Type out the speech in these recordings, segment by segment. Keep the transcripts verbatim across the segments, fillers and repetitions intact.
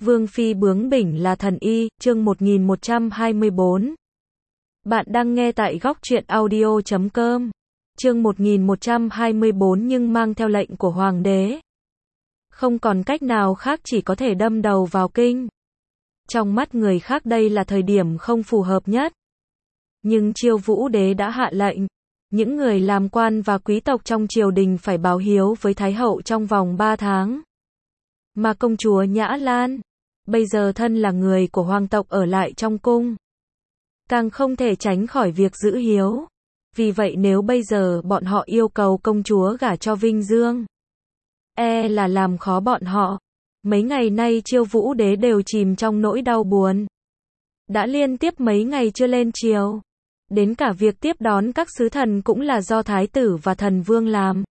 Vương phi bướng bỉnh là thần y, chương một nghìn một trăm hai mươi bốn. Bạn đang nghe tại góc truyện audio chấm com. Chương một nghìn một trăm hai mươi bốn nhưng mang theo lệnh của hoàng đế. Không còn cách nào khác chỉ có thể đâm đầu vào kinh. Trong mắt người khác đây là thời điểm không phù hợp nhất. Nhưng Chiêu Vũ đế đã hạ lệnh. Những người làm quan và quý tộc trong triều đình phải báo hiếu với Thái hậu trong vòng ba tháng. Mà công chúa Nhã Lan, bây giờ thân là người của hoàng tộc ở lại trong cung, càng không thể tránh khỏi việc giữ hiếu. Vì vậy nếu bây giờ bọn họ yêu cầu công chúa gả cho Vinh Dương, e là làm khó bọn họ. Mấy ngày nay Chiêu Vũ đế đều chìm trong nỗi đau buồn. Đã liên tiếp mấy ngày chưa lên triều. Đến cả việc tiếp đón các sứ thần cũng là do thái tử và thần vương làm.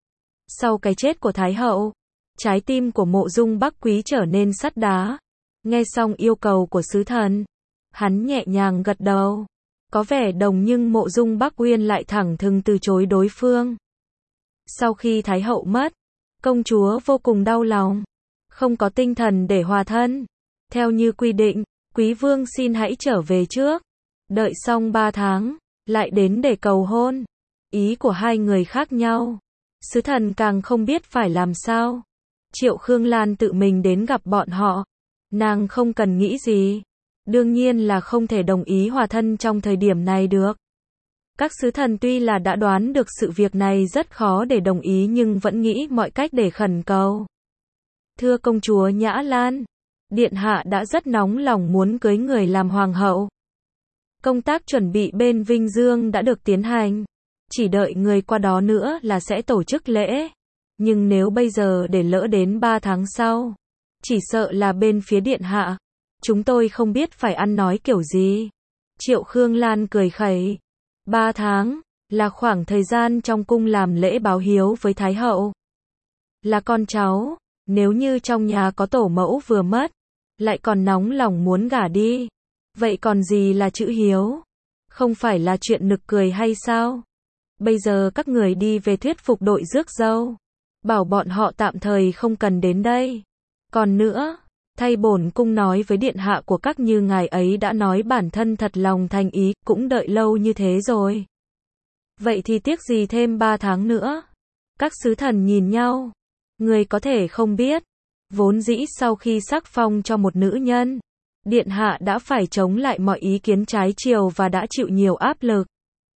Sau cái chết của Thái hậu, trái tim của Mộ Dung Bắc Quý trở nên sắt đá. Nghe xong yêu cầu của sứ thần, hắn nhẹ nhàng gật đầu. Có vẻ đồng nhưng Mộ Dung Bắc Uyên lại thẳng thừng từ chối đối phương. Sau khi Thái hậu mất, công chúa vô cùng đau lòng, không có tinh thần để hòa thân. Theo như quy định, quý vương xin hãy trở về trước. Đợi xong ba tháng, lại đến để cầu hôn. Ý của hai người khác nhau. Sứ thần càng không biết phải làm sao. Triệu Khương Lan tự mình đến gặp bọn họ. Nàng không cần nghĩ gì. Đương nhiên là không thể đồng ý hòa thân trong thời điểm này được. Các sứ thần tuy là đã đoán được sự việc này rất khó để đồng ý nhưng vẫn nghĩ mọi cách để khẩn cầu. Thưa công chúa Nhã Lan, điện hạ đã rất nóng lòng muốn cưới người làm hoàng hậu. Công tác chuẩn bị bên Vinh Dương đã được tiến hành. Chỉ đợi người qua đó nữa là sẽ tổ chức lễ. Nhưng nếu bây giờ để lỡ đến ba tháng sau, chỉ sợ là bên phía điện hạ, chúng tôi không biết phải ăn nói kiểu gì. Triệu Khương Lan cười khẩy. Ba tháng, là khoảng thời gian trong cung làm lễ báo hiếu với Thái hậu. Là con cháu, nếu như trong nhà có tổ mẫu vừa mất, lại còn nóng lòng muốn gả đi. Vậy còn gì là chữ hiếu? Không phải là chuyện nực cười hay sao? Bây giờ các người đi về thuyết phục đội rước dâu. Bảo bọn họ tạm thời không cần đến đây. Còn nữa, thay bổn cung nói với điện hạ của các như ngài ấy đã nói bản thân thật lòng thành ý, cũng đợi lâu như thế rồi. Vậy thì tiếc gì thêm ba tháng nữa? Các sứ thần nhìn nhau. Người có thể không biết. Vốn dĩ sau khi sắc phong cho một nữ nhân, điện hạ đã phải chống lại mọi ý kiến trái chiều và đã chịu nhiều áp lực.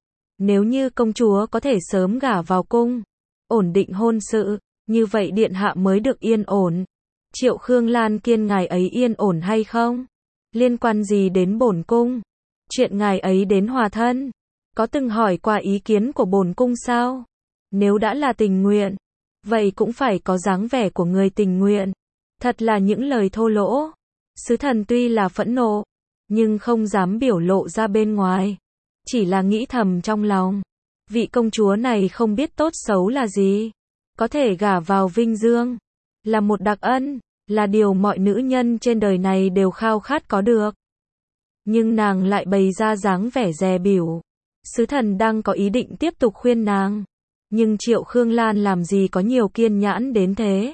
Nếu như công chúa có thể sớm gả vào cung, ổn định hôn sự, như vậy điện hạ mới được yên ổn. Triệu Khương Lan kiên ngài ấy yên ổn hay không? Liên quan gì đến bổn cung? Chuyện ngài ấy đến hòa thân, có từng hỏi qua ý kiến của bổn cung sao? Nếu đã là tình nguyện, vậy cũng phải có dáng vẻ của người tình nguyện. Thật là những lời thô lỗ. Sứ thần tuy là phẫn nộ, nhưng không dám biểu lộ ra bên ngoài. Chỉ là nghĩ thầm trong lòng. Vị công chúa này không biết tốt xấu là gì. Có thể gả vào Vinh Dương, là một đặc ân, là điều mọi nữ nhân trên đời này đều khao khát có được. Nhưng nàng lại bày ra dáng vẻ dè bỉu. Sứ thần đang có ý định tiếp tục khuyên nàng. Nhưng Triệu Khương Lan làm gì có nhiều kiên nhẫn đến thế.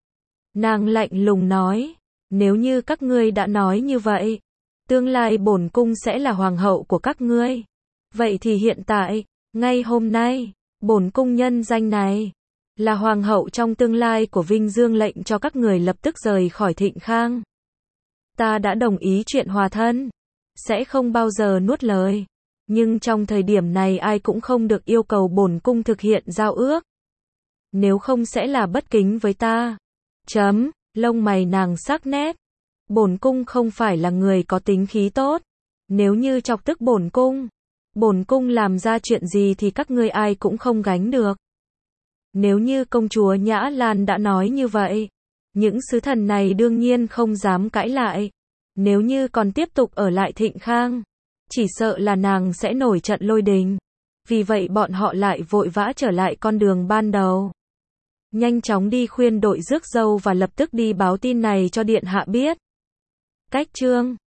Nàng lạnh lùng nói. Nếu như các ngươi đã nói như vậy, tương lai bổn cung sẽ là hoàng hậu của các ngươi. Vậy thì hiện tại, ngay hôm nay, bổn cung nhân danh này, là hoàng hậu trong tương lai của Vinh Dương lệnh cho các người lập tức rời khỏi Thịnh Khang. Ta đã đồng ý chuyện hòa thân, sẽ không bao giờ nuốt lời. Nhưng trong thời điểm này ai cũng không được yêu cầu bổn cung thực hiện giao ước. Nếu không sẽ là bất kính với ta. Chấm. Lông mày nàng sắc nét. Bổn cung không phải là người có tính khí tốt. Nếu như chọc tức bổn cung, bổn cung làm ra chuyện gì thì các ngươi ai cũng không gánh được. Nếu như công chúa Nhã Lan đã nói như vậy, những sứ thần này đương nhiên không dám cãi lại. Nếu như còn tiếp tục ở lại Thịnh Khang, chỉ sợ là nàng sẽ nổi trận lôi đình. Vì vậy bọn họ lại vội vã trở lại con đường ban đầu. Nhanh chóng đi khuyên đội rước dâu và lập tức đi báo tin này cho điện hạ biết. Cách chương